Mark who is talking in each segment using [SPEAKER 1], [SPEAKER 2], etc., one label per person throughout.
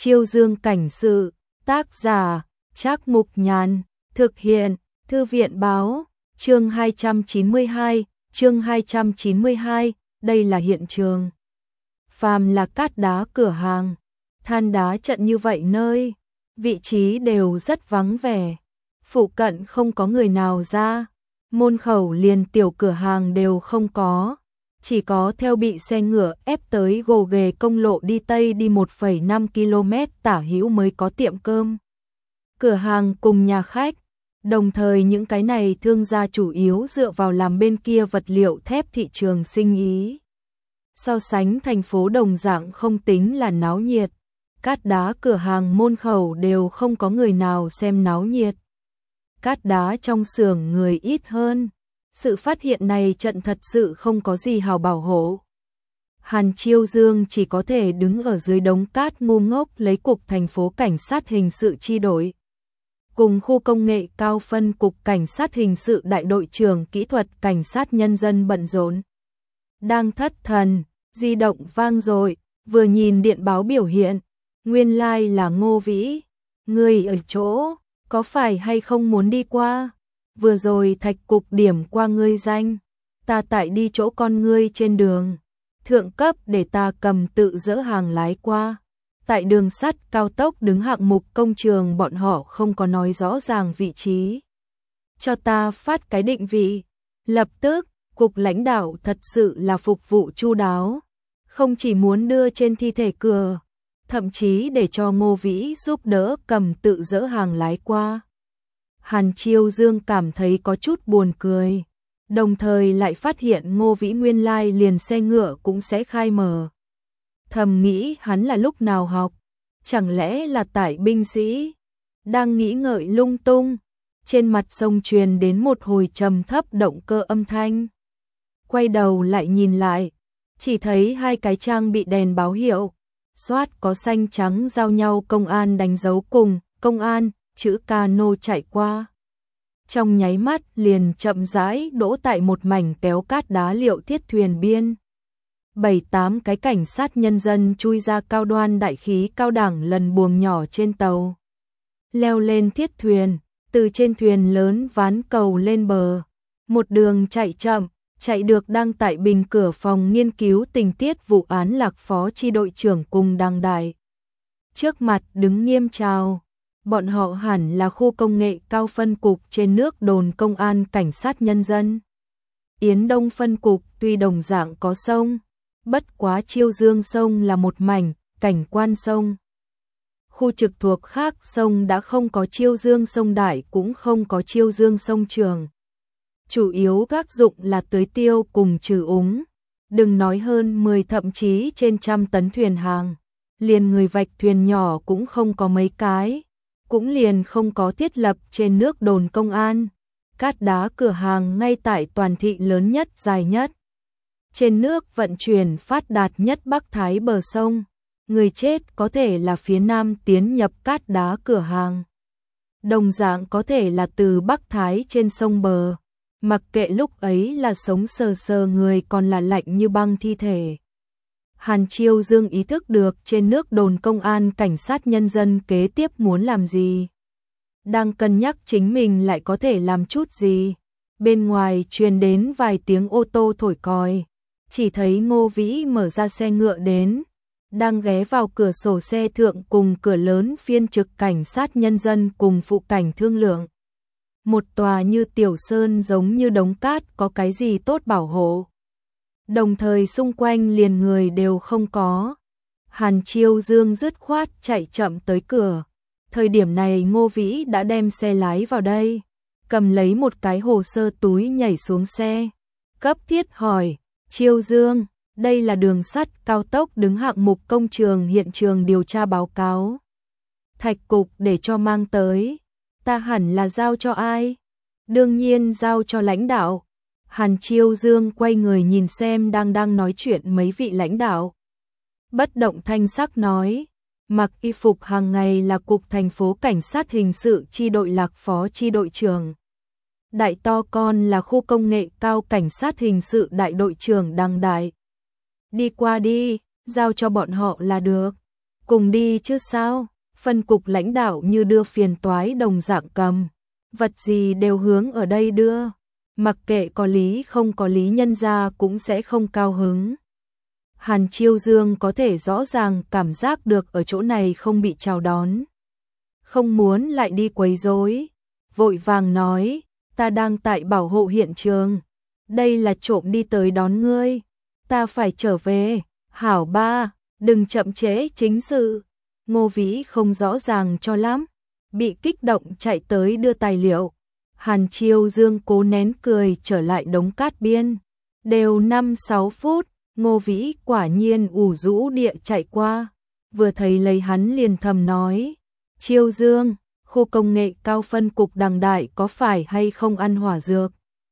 [SPEAKER 1] Chiêu Dương cảnh sự, tác giả, Trác Mục Nhàn, thực hiện, Thư viện báo, chương 292, đây là hiện trường. Phàm là cát đá cửa hàng, than đá trận như vậy nơi, vị trí đều rất vắng vẻ, phụ cận không có người nào ra, môn khẩu liền tiểu cửa hàng đều không có. Chỉ có theo bị xe ngựa ép tới gồ ghề công lộ đi Tây đi 1,5 km tả hữu mới có tiệm cơm, cửa hàng cùng nhà khách. Đồng thời những cái này thương gia chủ yếu dựa vào làm bên kia vật liệu thép thị trường sinh ý. So sánh thành phố đồng dạng không tính là náo nhiệt, cát đá cửa hàng môn khẩu đều không có người nào xem náo nhiệt. Cát đá trong xưởng người ít hơn. Sự phát hiện này trận thật sự không có gì hào bảo hộ. Hàn Chiêu Dương chỉ có thể đứng ở dưới đống cát ngu ngốc lấy cục thành phố cảnh sát hình sự chi đội. Cùng khu công nghệ cao phân cục cảnh sát hình sự đại đội trưởng kỹ thuật cảnh sát nhân dân bận rộn. Đang thất thần, di động vang dội, vừa nhìn điện báo biểu hiện, nguyên lai là Ngô Vĩ. Người ở chỗ, có phải hay không muốn đi qua? Vừa rồi Thạch cục điểm qua ngươi danh, ta tại đi chỗ con ngươi trên đường, thượng cấp để ta cầm tự dỡ hàng lái qua. Tại đường sắt cao tốc đứng hạng mục công trường bọn họ không có nói rõ ràng vị trí. Cho ta phát cái định vị. Lập tức, cục lãnh đạo thật sự là phục vụ chu đáo, không chỉ muốn đưa trên thi thể cửa, thậm chí để cho Ngô Vĩ giúp đỡ cầm tự dỡ hàng lái qua. Hàn Chiêu Dương cảm thấy có chút buồn cười, đồng thời lại phát hiện Ngô Vĩ nguyên lai liền xe ngựa cũng sẽ khai mở. Thầm nghĩ hắn là lúc nào học, chẳng lẽ là tại binh sĩ? Đang nghĩ ngợi lung tung, trên mặt sông truyền đến một hồi trầm thấp động cơ âm thanh. Quay đầu lại nhìn lại, chỉ thấy hai cái trang bị đèn báo hiệu, xoát có xanh trắng giao nhau công an đánh dấu cùng, công an, chữ cano chạy qua. Trong nháy mắt liền chậm rãi đỗ tại một mảnh kéo cát đá liệu thiết thuyền biên. 7-8 cái cảnh sát nhân dân chui ra cao đoan đại khí cao đẳng lần buồng nhỏ trên tàu. Leo lên thiết thuyền, từ trên thuyền lớn ván cầu lên bờ. Một đường chạy chậm, chạy được đang tại bình cửa phòng nghiên cứu tình tiết vụ án Lạc phó chi đội trưởng cùng đăng đại. Trước mặt đứng nghiêm chào. Bọn họ hẳn là khu công nghệ cao phân cục trên nước đồn công an cảnh sát nhân dân. Yến Đông phân cục tuy đồng dạng có sông, bất quá Chiêu Dương sông là một mảnh, cảnh quan sông. Khu trực thuộc khác sông đã không có Chiêu Dương sông đại cũng không có Chiêu Dương sông trường. Chủ yếu tác dụng là tưới tiêu cùng trừ úng. Đừng nói hơn 10 thậm chí trên trăm tấn thuyền hàng. Liền người vạch thuyền nhỏ cũng không có mấy cái. Cũng liền không có thiết lập trên nước đồn công an. Cát đá cửa hàng ngay tại toàn thị lớn nhất dài nhất. Trên nước vận chuyển phát đạt nhất Bắc Thái bờ sông. Người chết có thể là phía Nam tiến nhập cát đá cửa hàng. Đồng dạng có thể là từ Bắc Thái trên sông bờ. Mặc kệ lúc ấy là sống sờ sờ người còn là lạnh như băng thi thể. Hàn Chiêu Dương ý thức được trên nước đồn công an cảnh sát nhân dân kế tiếp muốn làm gì. Đang cân nhắc chính mình lại có thể làm chút gì. Bên ngoài truyền đến vài tiếng ô tô thổi còi. Chỉ thấy Ngô Vĩ mở ra xe ngựa đến. Đang ghé vào cửa sổ xe thượng cùng cửa lớn phiên trực cảnh sát nhân dân cùng phụ cảnh thương lượng. Một tòa như tiểu sơn giống như đống cát có cái gì tốt bảo hộ. Đồng thời xung quanh liền người đều không có. Hàn Chiêu Dương dứt khoát chạy chậm tới cửa. Thời điểm này Ngô Vĩ đã đem xe lái vào đây. Cầm lấy một cái hồ sơ túi nhảy xuống xe. Cấp thiết hỏi, Chiêu Dương, đây là đường sắt cao tốc đứng hạng mục công trường hiện trường điều tra báo cáo. Thạch cục để cho mang tới. Ta hẳn là giao cho ai? Đương nhiên giao cho lãnh đạo. Hàn Chiêu Dương quay người nhìn xem đang nói chuyện mấy vị lãnh đạo. Bất động thanh sắc nói, mặc y phục hàng ngày là cục thành phố cảnh sát hình sự chi đội Lạc phó chi đội trưởng. Đại to con là khu công nghệ cao cảnh sát hình sự đại đội trưởng Đăng Đại. Đi qua đi, giao cho bọn họ là được. Cùng đi chứ sao? Phân cục lãnh đạo như đưa phiền toái đồng dạng cầm. Vật gì đều hướng ở đây đưa. Mặc kệ có lý không có lý nhân ra cũng sẽ không cao hứng. Hàn Chiêu Dương có thể rõ ràng cảm giác được ở chỗ này không bị chào đón. Không muốn lại đi quấy rối, vội vàng nói, ta đang tại bảo hộ hiện trường. Đây là trộm đi tới đón ngươi. Ta phải trở về. Hảo ba, đừng chậm trễ chính sự. Ngô Vĩ không rõ ràng cho lắm, bị kích động chạy tới đưa tài liệu. Hàn Chiêu Dương cố nén cười trở lại đống cát biên. Đều 5-6 phút, Ngô Vĩ quả nhiên ủ rũ địa chạy qua. Vừa thấy lấy hắn liền thầm nói, Chiêu Dương, khu công nghệ cao phân cục Đằng Đại có phải hay không ăn hỏa dược?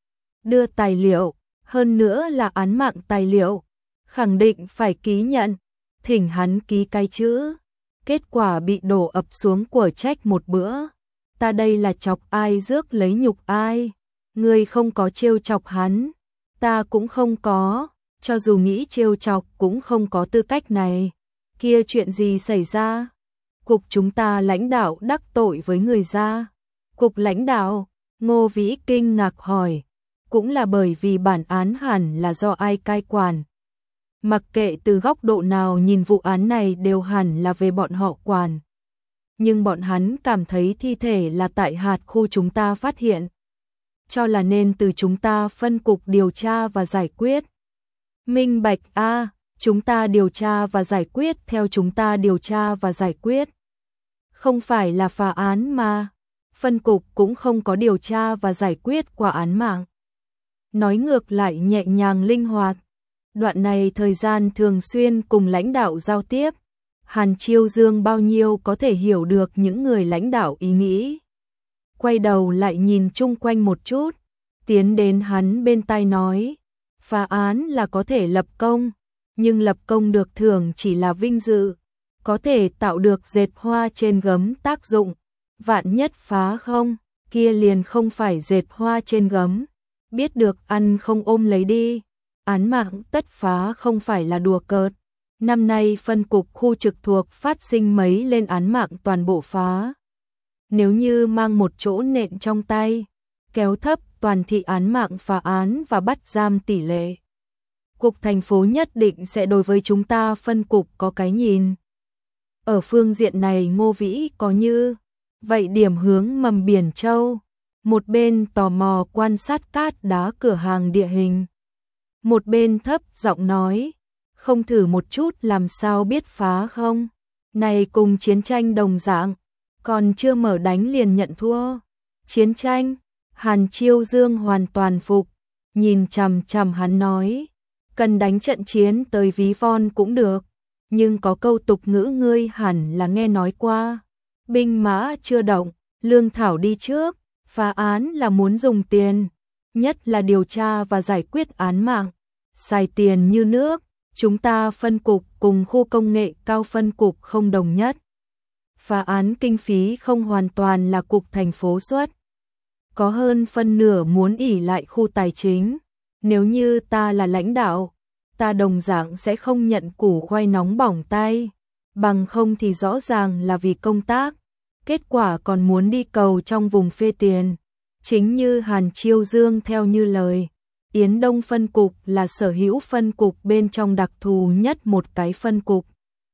[SPEAKER 1] Đưa tài liệu, hơn nữa là án mạng tài liệu, khẳng định phải ký nhận, thỉnh hắn ký cái chữ. Kết quả bị đổ ập xuống của trách một bữa. Ta đây là chọc ai rước lấy nhục ai? Ngươi không có trêu chọc hắn, ta cũng không có, cho dù nghĩ trêu chọc cũng không có tư cách này. Kia chuyện gì xảy ra? Cục chúng ta lãnh đạo đắc tội với người ra. Cục lãnh đạo? Ngô Vĩ kinh ngạc hỏi. Cũng là bởi vì bản án hẳn là do ai cai quản. Mặc kệ từ góc độ nào nhìn vụ án này đều hẳn là về bọn họ quản. Nhưng bọn hắn cảm thấy thi thể là tại hạt khu chúng ta phát hiện. Cho là nên từ chúng ta phân cục điều tra và giải quyết. Minh bạch a, chúng ta điều tra và giải quyết theo chúng ta điều tra và giải quyết. Không phải là phá án mà. Phân cục cũng không có điều tra và giải quyết qua án mạng. Nói ngược lại nhẹ nhàng linh hoạt. Đoạn này thời gian thường xuyên cùng lãnh đạo giao tiếp. Hàn Chiêu Dương bao nhiêu có thể hiểu được những người lãnh đạo ý nghĩ. Quay đầu lại nhìn chung quanh một chút, tiến đến hắn bên tai nói, phá án là có thể lập công, nhưng lập công được thưởng chỉ là vinh dự, có thể tạo được dệt hoa trên gấm tác dụng, vạn nhất phá không, kia liền không phải dệt hoa trên gấm, biết được ăn không ôm lấy đi, án mạng tất phá không phải là đùa cợt. Năm nay phân cục khu trực thuộc phát sinh mấy lên án mạng toàn bộ phá. Nếu như mang một chỗ nện trong tay, kéo thấp toàn thị án mạng phá án và bắt giam tỷ lệ. Cục thành phố nhất định sẽ đối với chúng ta phân cục có cái nhìn. Ở phương diện này Ngô Vĩ có như, vậy điểm hướng mầm Biển Châu, một bên tò mò quan sát cát đá cửa hàng địa hình. Một bên thấp giọng nói, không thử một chút làm sao biết phá không? Này cùng chiến tranh đồng dạng, còn chưa mở đánh liền nhận thua. Chiến tranh, Hàn Chiêu Dương hoàn toàn phục, nhìn chằm chằm hắn nói, cần đánh trận chiến tới ví von cũng được, nhưng có câu tục ngữ ngươi hẳn là nghe nói qua, binh mã chưa động, lương thảo đi trước, phá án là muốn dùng tiền, nhất là điều tra và giải quyết án mạng, xài tiền như nước. Chúng ta phân cục cùng khu công nghệ cao phân cục không đồng nhất. Phá án kinh phí không hoàn toàn là cục thành phố xuất. Có hơn phân nửa muốn ỷ lại khu tài chính. Nếu như ta là lãnh đạo, ta đồng dạng sẽ không nhận củ khoai nóng bỏng tay. Bằng không thì rõ ràng là vì công tác. Kết quả còn muốn đi cầu trong vùng phê tiền. Chính như Hàn Chiêu Dương theo như lời. Yến Đông phân cục là sở hữu phân cục bên trong đặc thù nhất một cái phân cục.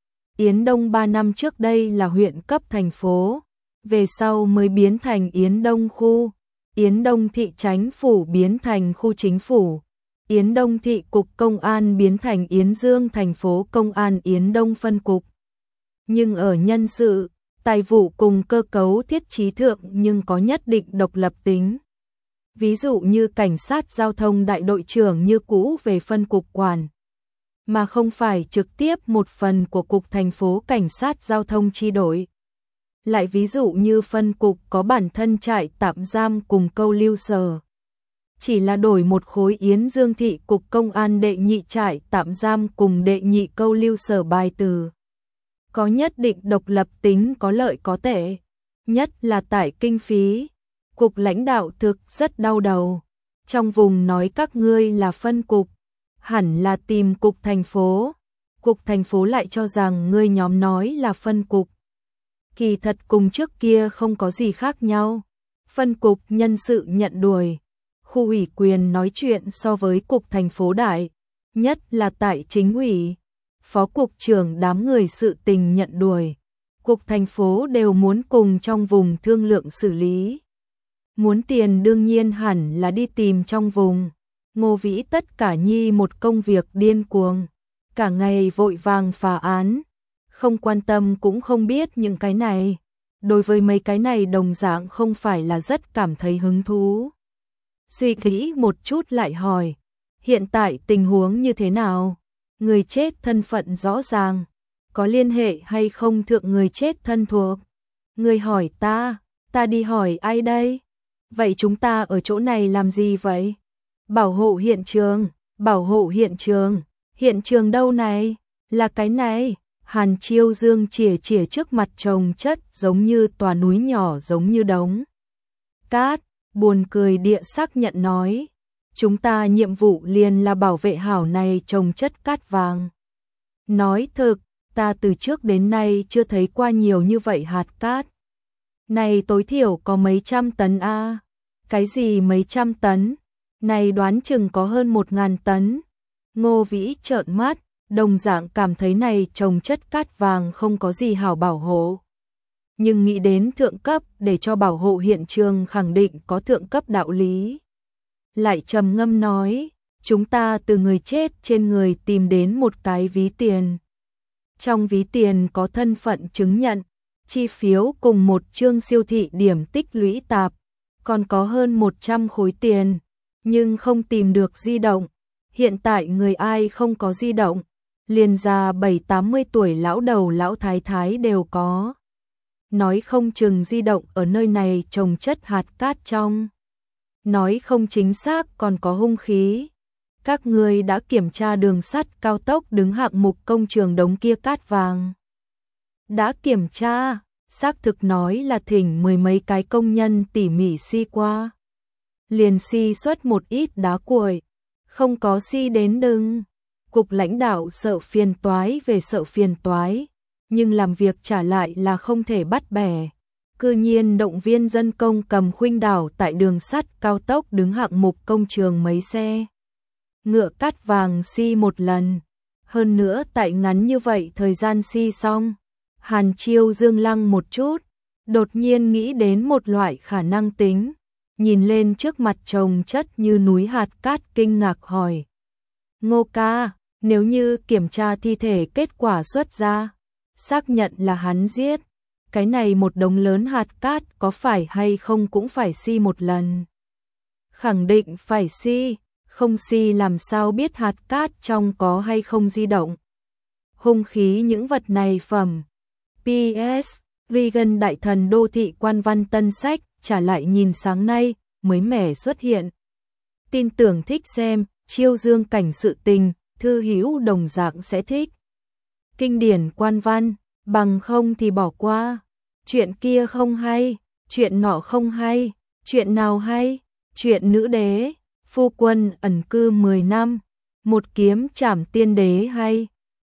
[SPEAKER 1] Yến Đông 3 năm trước đây là huyện cấp thành phố, về sau mới biến thành Yến Đông khu, Yến Đông thị chánh phủ biến thành khu chính phủ, Yến Đông thị cục công an biến thành Yến Dương thành phố công an Yến Đông phân cục. Nhưng ở nhân sự, tài vụ cùng cơ cấu thiết trí thượng nhưng có nhất định độc lập tính. Ví dụ như cảnh sát giao thông đại đội trưởng như cũ về phân cục quản, mà không phải trực tiếp một phần của cục thành phố cảnh sát giao thông chi đội. Lại ví dụ như phân cục có bản thân trại tạm giam cùng câu lưu sở. Chỉ là đổi một khối Yến Dương thị cục công an đệ nhị trại tạm giam cùng đệ nhị câu lưu sở bài từ. Có nhất định độc lập tính có lợi có tệ, nhất là tại kinh phí. Cục lãnh đạo thực rất đau đầu. Trong vùng nói các ngươi là phân cục, hẳn là tìm cục thành phố. Cục thành phố lại cho rằng ngươi nhóm nói là phân cục. Kỳ thật cùng trước kia không có gì khác nhau. Phân cục nhân sự nhận đuổi, khu ủy quyền nói chuyện so với cục thành phố đại, nhất là tại chính ủy, phó cục trưởng đám người sự tình nhận đuổi. Cục thành phố đều muốn cùng trong vùng thương lượng xử lý. Muốn tiền đương nhiên hẳn là đi tìm trong vùng. Ngô Vĩ tất cả nhi một công việc điên cuồng, cả ngày vội vàng phá án, không quan tâm cũng không biết những cái này. Đối với mấy cái này đồng dạng không phải là rất cảm thấy hứng thú. Suy nghĩ một chút lại hỏi, hiện tại tình huống như thế nào? Người chết thân phận rõ ràng, có liên hệ hay không thượng người chết thân thuộc? Người hỏi ta đi hỏi ai đây? Vậy chúng ta ở chỗ này làm gì vậy? Bảo hộ hiện trường, hiện trường đâu này? Là cái này. Hàn Chiêu Dương chìa trước mặt chồng chất giống như tòa núi nhỏ giống như đống cát, buồn cười địa xác nhận nói, chúng ta nhiệm vụ liền là bảo vệ hảo này chồng chất cát vàng. Nói thực, ta từ trước đến nay chưa thấy qua nhiều như vậy hạt cát. Này tối thiểu có mấy trăm tấn a. Cái gì mấy trăm tấn? Này đoán chừng có hơn 1.000 tấn. Ngô Vĩ trợn mắt, đồng dạng cảm thấy này trồng chất cát vàng không có gì hảo bảo hộ. Nhưng nghĩ đến thượng cấp để cho bảo hộ hiện trường khẳng định có thượng cấp đạo lý. Lại trầm ngâm nói, chúng ta từ người chết trên người tìm đến một cái ví tiền. Trong ví tiền có thân phận chứng nhận, chi phiếu cùng một chương siêu thị điểm tích lũy tạp, còn có hơn 100 khối tiền, nhưng không tìm được di động. Hiện tại người ai không có di động, liền già 70-80 tuổi lão đầu lão thái thái đều có. Nói không chừng di động ở nơi này trồng chất hạt cát trong. Nói không chính xác còn có hung khí. Các ngươi đã kiểm tra đường sắt cao tốc đứng hạng mục công trường đống kia cát vàng. Đã kiểm tra, xác thực nói là thỉnh 10 mấy cái công nhân tỉ mỉ si qua. Liền si xuất một ít đá cuội, không có si đến đừng. Cục lãnh đạo sợ phiền toái về sợ phiền toái, nhưng làm việc trả lại là không thể bắt bẻ. Cư nhiên động viên dân công cầm khuynh đảo tại đường sắt cao tốc đứng hạng mục công trường mấy xe. Ngựa cát vàng si một lần. Hơn nữa tại ngắn như vậy thời gian si xong. Hàn Chiêu Dương lăng một chút, đột nhiên nghĩ đến một loại khả năng tính. Nhìn lên trước mặt chồng chất như núi hạt cát kinh ngạc hỏi. Ngô ca, nếu như kiểm tra thi thể kết quả xuất ra, xác nhận là hắn giết, cái này một đống lớn hạt cát có phải hay không cũng phải si một lần. Khẳng định phải si, không si làm sao biết hạt cát trong có hay không di động. Hung khí những vật này phẩm. PS, Reagan đại thần đô thị quan văn tân sách, trả lại nhìn sáng nay, mới mẻ xuất hiện. Tin tưởng thích xem, Chiêu Dương cảnh sự tình, thư hữu đồng dạng sẽ thích. Kinh điển quan văn, bằng không thì bỏ qua. Chuyện kia không hay, chuyện nọ không hay, chuyện nào hay, chuyện nữ đế, phu quân ẩn cư 10 năm, một kiếm trảm tiên đế hay.